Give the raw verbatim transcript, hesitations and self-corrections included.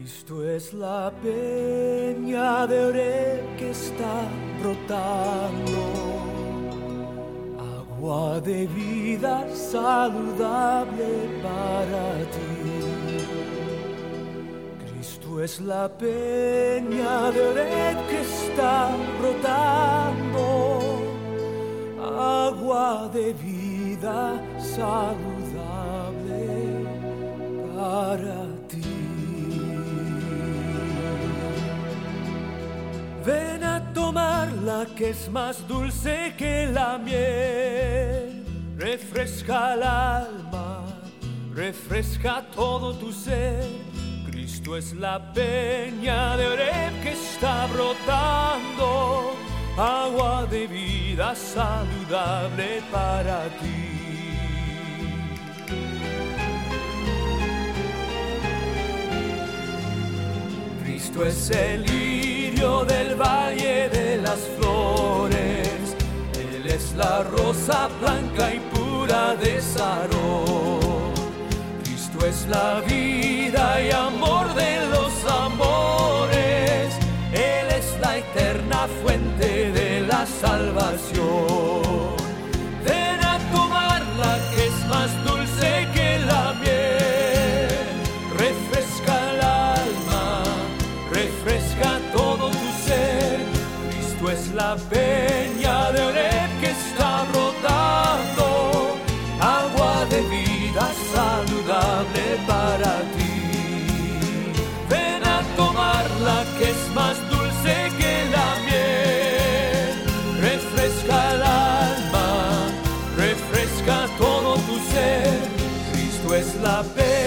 Cristo es la peña de Oreb que está brotando, agua de vida saludable para ti. Cristo es la peña de Oreb que está brotando, agua de vida saludable para ti. Ven a tomarla que es más dulce que la miel, refresca el alma, refresca todo tu ser. Cristo es la peña de Oreb que está brotando, agua de vida saludable para ti. Cristo es el lirio del valle de las flores, Él es la rosa blanca y pura de Sarón. Cristo es la vida y amor de los amores, Él es la eterna fuente de la salvación. Ven a tomarla que es más dulce que la miel, refresca el alma, refresca todo tu ser. Cristo es la peña de Oreb que está brotando, agua de vida saludable para ti. Ven a tomarla que es más dulce que la miel, refresca el alma, refresca todo tu ser. Cristo es la peña